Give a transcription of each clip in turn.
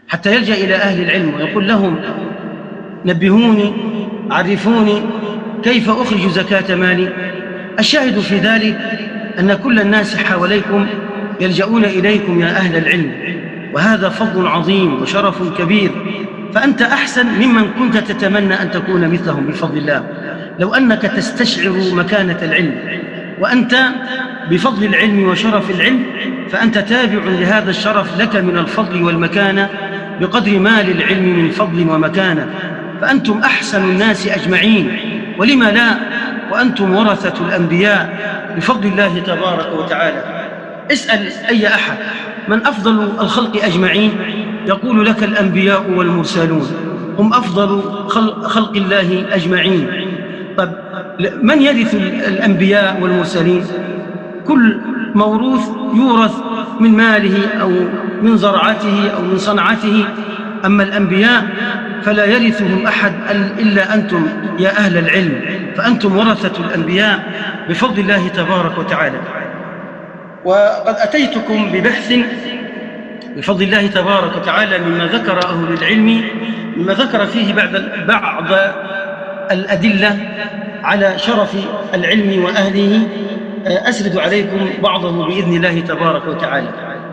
حتى يلجأ إلى أهل العلم ويقول لهم: نبهوني، عرفوني كيف أخرج زكاة مالي. الشاهد في ذلك أن كل الناس حواليكم يلجؤون إليكم يا أهل العلم، وهذا فضل عظيم وشرف كبير، فأنت أحسن ممن كنت تتمنى أن تكون مثلهم بفضل الله. لو أنك تستشعر مكانة العلم وأنت بفضل العلم وشرف العلم، فأنت تابع لهذا الشرف لك من الفضل والمكانة بقدر ما للعلم من فضل ومكانة، فأنتم أحسن الناس أجمعين، ولما لا وأنتم ورثة الأنبياء بفضل الله تبارك وتعالى. اسأل أي أحد من أفضل الخلق أجمعين، يقول لك الأنبياء والمرسلون هم أفضل خلق الله أجمعين. طب من يرث الأنبياء والمرسلين؟ كل موروث يورث من ماله أو من زرعته أو من صنعته، أما الأنبياء فلا يرثهم أحد إلا أنتم يا أهل العلم، فأنتم ورثة الأنبياء بفضل الله تبارك وتعالى. وقد أتيتكم ببحث بفضل الله تبارك وتعالى مما ذكر أهل العلم، مما ذكر فيه بعض الأدلة على شرف العلم وأهله، أسرد عليكم بعضه بإذن الله تبارك وتعالى.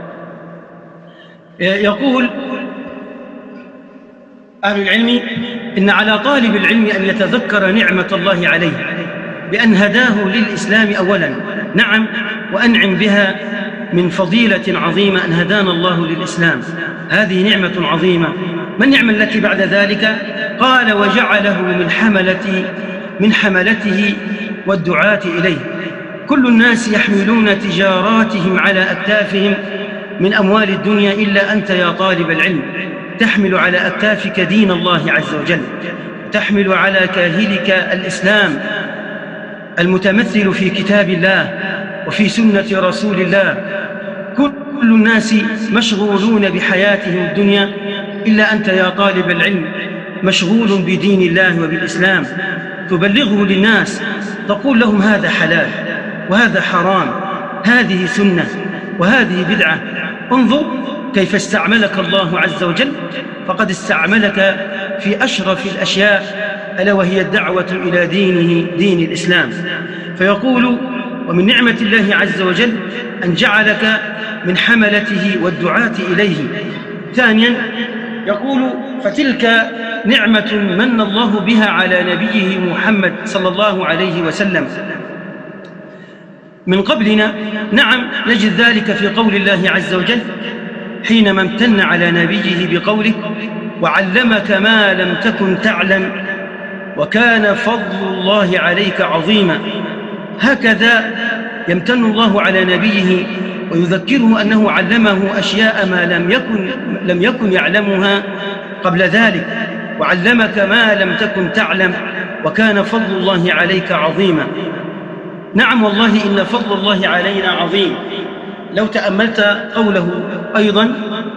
يقول أهل العلم: إن على طالب العلم أن يتذكر نعمة الله عليه بأن هداه للإسلام أولا، نعم، وأنعم بها من فضيلة عظيمة أن هدانا الله للإسلام، هذه نعمة عظيمة. ما النعمة التي بعد ذلك؟ قال: وجعله من حملته والدعاة إليه. كل الناس يحملون تجاراتهم على أكتافهم من أموال الدنيا إلا أنت يا طالب العلم، تحمل على أكتافك دين الله عز وجل، تحمل على كاهلك الإسلام المتمثل في كتاب الله وفي سنة رسول الله. كل الناس مشغولون بحياتهم الدنيا إلا أنت يا طالب العلم مشغول بدين الله وبالإسلام، تبلغه للناس، تقول لهم هذا حلال وهذا حرام، هذه سنة وهذه بدعة. انظر كيف استعملك الله عز وجل، فقد استعملك في أشرف الأشياء، ألا وهي الدعوة إلى دينه، دين الإسلام. فيقول: ومن نعمة الله عز وجل أن جعلك من حملته والدعاة إليه. ثانيا يقول: فتلك نعمة من الله بها على نبيه محمد صلى الله عليه وسلم من قبلنا. نعم، نجد ذلك في قول الله عز وجل حينما امتن على نبيه بقوله: وعلمك ما لم تكن تعلم وكان فضل الله عليك عظيما. هكذا يمتن الله على نبيه ويذكره أنه علمه أشياء ما لم يكن يعلمها قبل ذلك. وعلمك ما لم تكن تعلم وكان فضل الله عليك عظيما. نعم والله إن فضل الله علينا عظيم. لو تأملت قوله أيضا: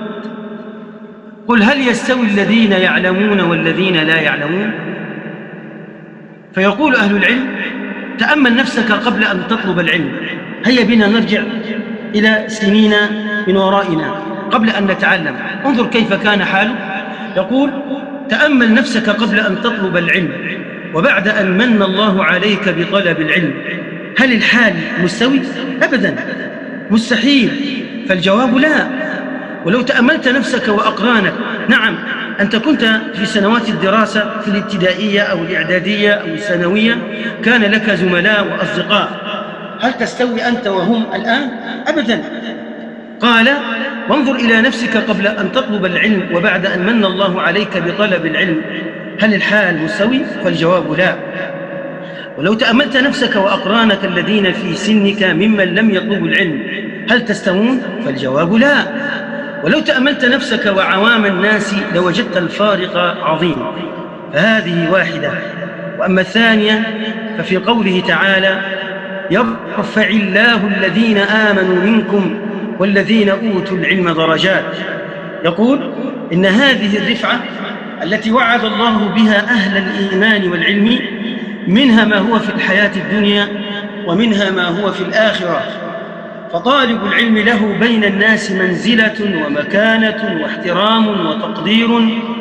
قل هل يستوي الذين يعلمون والذين لا يعلمون؟ فيقول أهل العلم: تأمل نفسك قبل أن تطلب العلم. هيا بنا نرجع إلى سنين من ورائنا قبل أن نتعلم. انظر كيف كان حاله. يقول: تأمل نفسك قبل أن تطلب العلم وبعد أن من الله عليك بطلب العلم، هل الحال مستوي؟ أبدا، مستحيل. فالجواب لا. ولو تأملت نفسك وأقرانك، نعم أنت كنت في سنوات الدراسة في الابتدائية أو الإعدادية أو الثانوية كان لك زملاء وأصدقاء، هل تستوي أنت وهم الآن؟ أبدا. قال: وانظر إلى نفسك قبل أن تطلب العلم وبعد أن من الله عليك بطلب العلم، هل الحال مستوي؟ فالجواب لا. ولو تأملت نفسك وأقرانك الذين في سنك ممن لم يطلبوا العلم، هل تستوون؟ فالجواب لا. ولو تأملت نفسك وعوام الناس لوجدت الفارق عظيم. فهذه واحدة. وأما الثانية ففي قوله تعالى: يرفع الله الذين آمنوا منكم والذين أوتوا العلم درجات. يقول: إن هذه الرفعة التي وعد الله بها أهل الإيمان والعلم منها ما هو في الحياة الدنيا ومنها ما هو في الآخرة. فطالب العلم له بين الناس منزلة ومكانة واحترام وتقدير،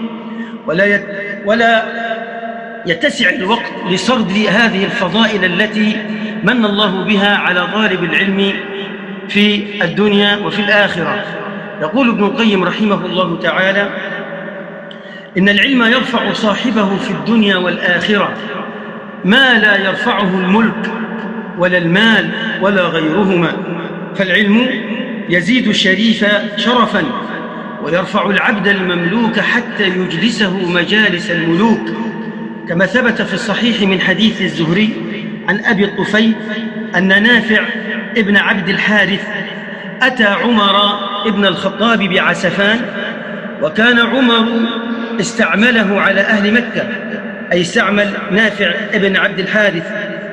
ولا يتسع الوقت لسرد هذه الفضائل التي من الله بها على طالب العلم في الدنيا وفي الآخرة. يقول ابن القيم رحمه الله تعالى: إن العلم يرفع صاحبه في الدنيا والآخرة ما لا يرفعه الملك ولا المال ولا غيرهما، فالعلم يزيد الشريف شرفا ويرفع العبد المملوك حتى يجلسه مجالس الملوك، كما ثبت في الصحيح من حديث الزهري عن أبي الطفيل أن نافع ابن عبد الحارث أتى عمر ابن الخطاب بعسفان، وكان عمر استعمله على أهل مكة، أي استعمل نافع ابن عبد الحارث.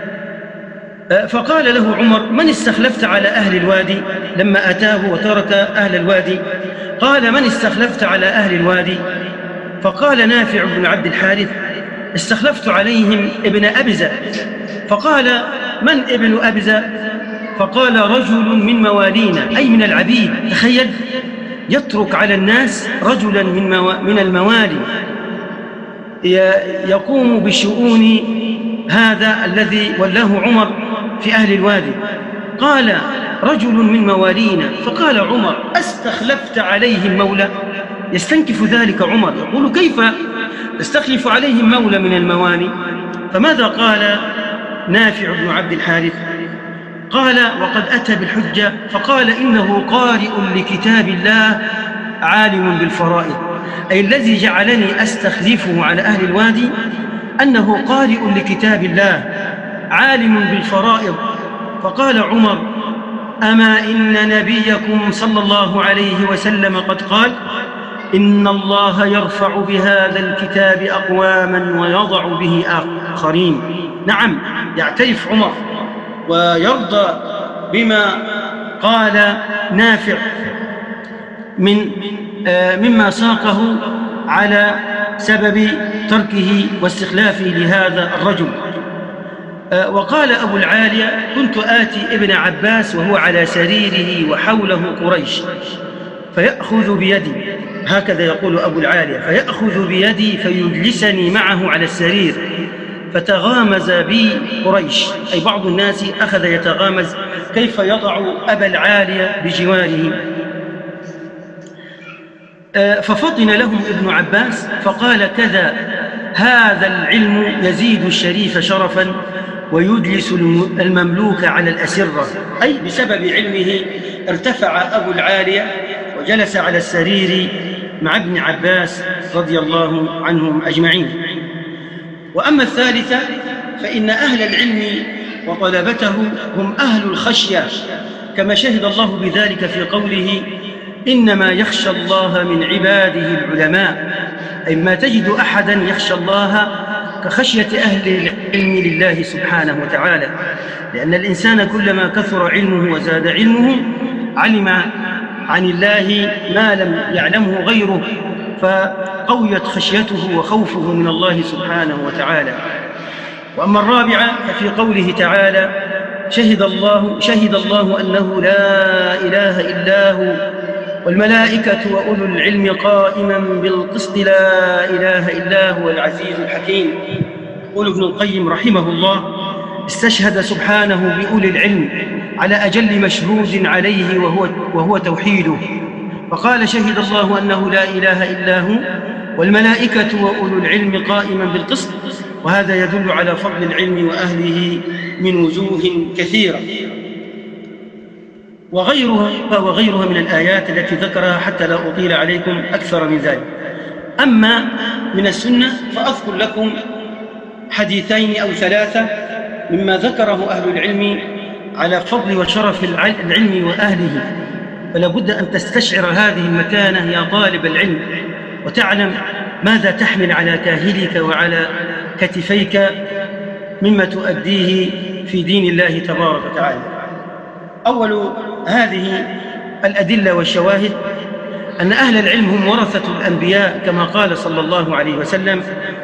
فقال له عمر: من استخلفت على أهل الوادي؟ لما أتاه وترك أهل الوادي قال: من استخلفت على أهل الوادي؟ فقال نافع بن عبد الحارث: استخلفت عليهم ابن أبزة. فقال: من ابن أبزة؟ فقال: رجل من موالينا، أي من العبيد. تخيل، يترك على الناس رجلا من الموالي يقوم بشؤون هذا الذي ولاه عمر في أهل الوادي. قال: رجل من موالينا. فقال عمر: أستخلفت عليهم مولى؟ يستنكف ذلك عمر، يقول: كيف استخلف عليهم مولى من الموالي؟ فماذا قال نافع بن عبد الحارث؟ قال: وقد أتى بالحجة، فقال: إنه قارئ لكتاب الله عالم بالفرائض، أي الذي جعلني أستخلفه على أهل الوادي أنه قارئ لكتاب الله عالم بالفرائض. فقال عمر: أما إن نبيكم صلى الله عليه وسلم قد قال: إن الله يرفع بهذا الكتاب أقواما ويضع به آخرين. نعم، يعترف عمر ويرضى بما قال نافع مما ساقه على سبب تركه واستخلافه لهذا الرجل. وقال أبو العالية: كنت آتي ابن عباس وهو على سريره وحوله قريش فيأخذ بيدي، هكذا يقول أبو العالية، فيأخذ بيدي فيجلسني معه على السرير، فتغامز بي قريش، أي بعض الناس أخذ يتغامز كيف يضع أبا العالية بجواره. ففطن لهم ابن عباس فقال: كذا، هذا العلم يزيد الشريف شرفا ويجلس المملوك على الأسرة، أي بسبب علمه ارتفع أبو العالية وجلس على السرير مع ابن عباس رضي الله عنهم أجمعين. وأما الثالثة فإن أهل العلم وطلبته هم أهل الخشية، كما شهد الله بذلك في قوله: إنما يخشى الله من عباده العلماء، أي ما تجد أحدا يخشى الله كخشية أهل العلم لله سبحانه وتعالى، لأن الإنسان كلما كثر علمه وزاد علمه علم عن الله ما لم يعلمه غيره، فقويت خشيته وخوفه من الله سبحانه وتعالى. وأما الرابعة ففي قوله تعالى: شهد الله أنه لا إله إلا هو والملائكة وأولو العلم قائما بالقسط لا إله إلا هو العزيز الحكيم. يقول ابن القيم رحمه الله: استشهد سبحانه بأولي العلم على أجل مشهود عليه وهو توحيده، فقال: شهد الله أنه لا إله إلا هو والملائكة وأولو العلم قائما بالقسط، وهذا يدل على فضل العلم وأهله من وجوه كثيرة، وغيرها من الآيات التي ذكرها حتى لا أطيل عليكم أكثر من ذلك. أما من السنة فأذكر لكم حديثين أو ثلاثة مما ذكره أهل العلم على فضل وشرف العلم وأهله، فلا بد أن تستشعر هذه المكانة يا طالب العلم، وتعلم ماذا تحمل على كاهلك وعلى كتفيك مما تؤديه في دين الله تبارك وتعالى. أول هذه الأدلة والشواهد أن أهل العلم هم ورثة الأنبياء، كما قال صلى الله عليه وسلم: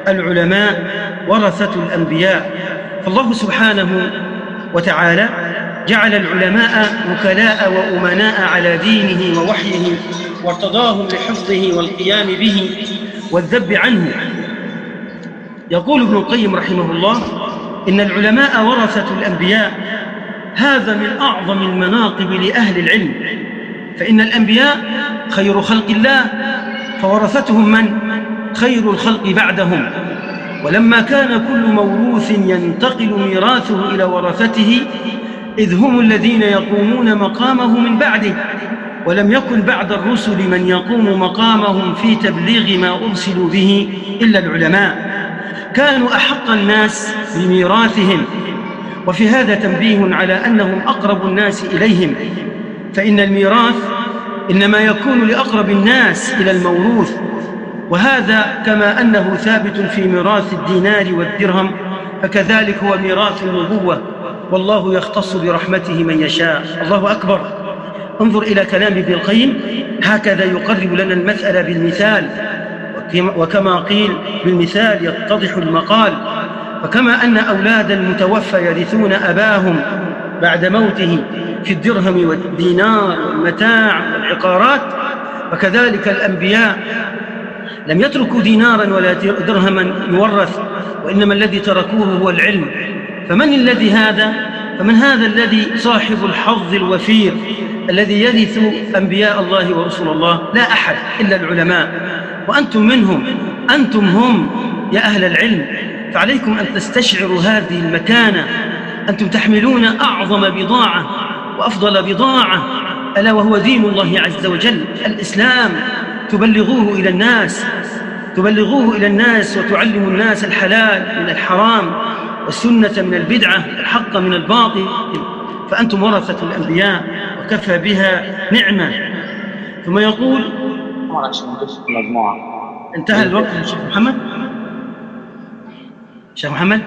العلماء ورثة الأنبياء. فالله سبحانه وتعالى جعل العلماء وكلاء وأمناء على دينه ووحيه، وارتضاهم لحفظه والقيام به والذب عنه. يقول ابن القيم رحمه الله: إن العلماء ورثة الأنبياء، هذا من أعظم المناقب لأهل العلم، فإن الأنبياء خير خلق الله، فورثتهم من؟ خير الخلق بعدهم. ولما كان كل موروث ينتقل ميراثه إلى ورثته، إذ هم الذين يقومون مقامه من بعده، ولم يكن بعد الرسل من يقوم مقامهم في تبليغ ما أرسلوا به إلا العلماء، كانوا أحق الناس بميراثهم. وفي هذا تنبيه على أنهم أقرب الناس إليهم، فإن الميراث إنما يكون لأقرب الناس إلى الموروث، وهذا كما أنه ثابت في ميراث الدينار والدرهم، فكذلك هو ميراث النبوة، والله يختص برحمته من يشاء. الله أكبر. انظر إلى كلام ابن القيم، هكذا يقرب لنا المسألة بالمثال، وكما قيل بالمثال يتضح المقال. فكما أن أولاد المتوفى يرثون أباهم بعد موته في الدرهم والدينار والمتاع والعقارات، فكذلك الأنبياء لم يتركوا دينارا ولا درهما يورث، وإنما الذي تركوه هو العلم. فمن هذا الذي صاحب الحظ الوفير الذي يرث أنبياء الله ورسول الله؟ لا أحد إلا العلماء، وأنتم منهم، أنتم هم يا أهل العلم. فعليكم أن تستشعروا هذه المكانة. أنتم تحملون أعظم بضاعة وأفضل بضاعة، ألا وهو دين الله عز وجل، الإسلام. تبلغوه إلى الناس وتعلموا الناس الحلال من الحرام، والسنة من البدعة، الحق من الباطل. فأنتم ورثة الأنبياء، وكفى بها نعمة. ثم يقول: انتهى الوقت يا شيخ محمد. شيخ محمد،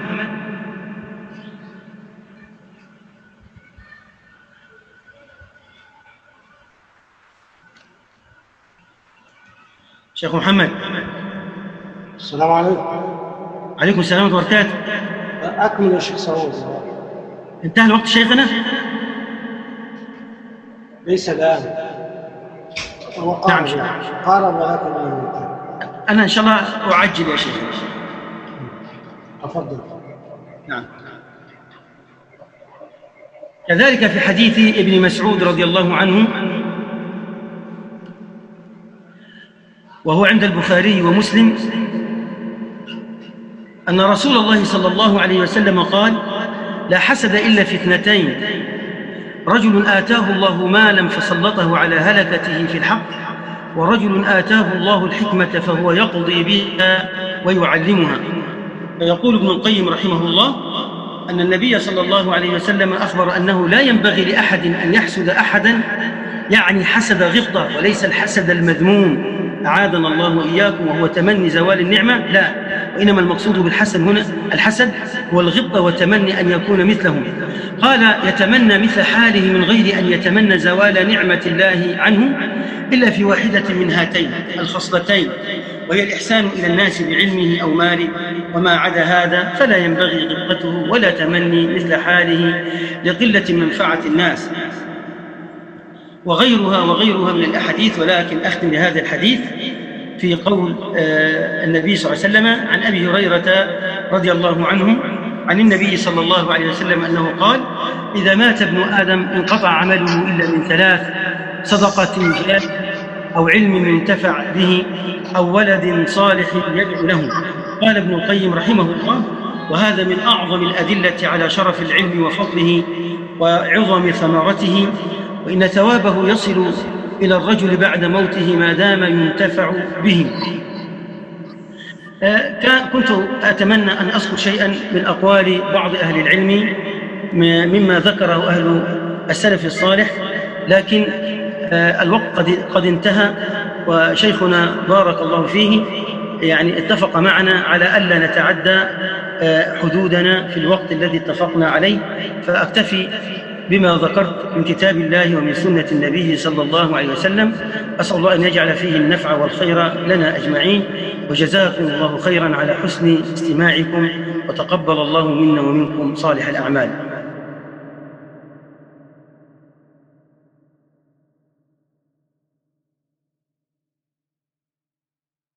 شيخ محمد. السلام عليكم. عليكم السلام ورحمة الله وبركاته. أكمل يا شيخ سعود. انتهى الوقت شيخنا؟ ليس الآن، هو قارب. نعم. قارب ولكن أنا إن شاء الله أعجل يا شيخ. أفضل. نعم. كذلك في حديث ابن مسعود رضي الله عنه، وهو عند البخاري ومسلم، أن رسول الله صلى الله عليه وسلم قال: لا حسد إلا في اثنتين: رجل آتاه الله مالا فسلطه على هلكته في الحق، ورجل آتاه الله الحكمة فهو يقضي بها ويعلمها. فيقول ابن القيم رحمه الله أن النبي صلى الله عليه وسلم أخبر أنه لا ينبغي لأحد أن يحسد أحدا، يعني حسد غبطة، وليس الحسد المذموم أعاذنا الله وإياكم وهو تمني زوال النعمة، لا، وإنما المقصود بالحسد هنا الحسد هو الغبطة وتمني أن يكون مثلهم. قال: يتمنى مثل حاله من غير أن يتمنى زوال نعمة الله عنه، إلا في واحدة من هاتين الخصلتين، وهي الإحسان إلى الناس بعلمه أو ماله، وما عدا هذا فلا ينبغي غبطته ولا تمني مثل حاله لقلة منفعة الناس. وغيرها من الأحاديث، ولكن أختم بهذا الحديث في قول النبي صلى الله عليه وسلم عن أبي هريرة رضي الله عنه عن النبي صلى الله عليه وسلم أنه قال: إذا مات ابن آدم انقطع عمله إلا من ثلاث: صدقة جارية، أو علم ينتفع به، أو ولد صالح يدعو له. قال ابن القيم رحمه الله: وهذا من أعظم الأدلة على شرف العلم وفضله وعظم ثمرته، وإن ثوابه يصل إلى الرجل بعد موته ما دام ينتفع به. كنت أتمنى أن أذكر شيئا من أقوال بعض أهل العلم مما ذكره أهل السلف الصالح، لكن الوقت قد انتهى، وشيخنا بارك الله فيه يعني اتفق معنا على ألا نتعدى حدودنا في الوقت الذي اتفقنا عليه، فأكتفي بما ذكرت من كتاب الله ومن سنة النبي صلى الله عليه وسلم. أسأل الله أن يجعل فيه النفع والخير لنا أجمعين، وجزاكم الله خيرا على حسن استماعكم، وتقبل الله منا ومنكم صالح الأعمال.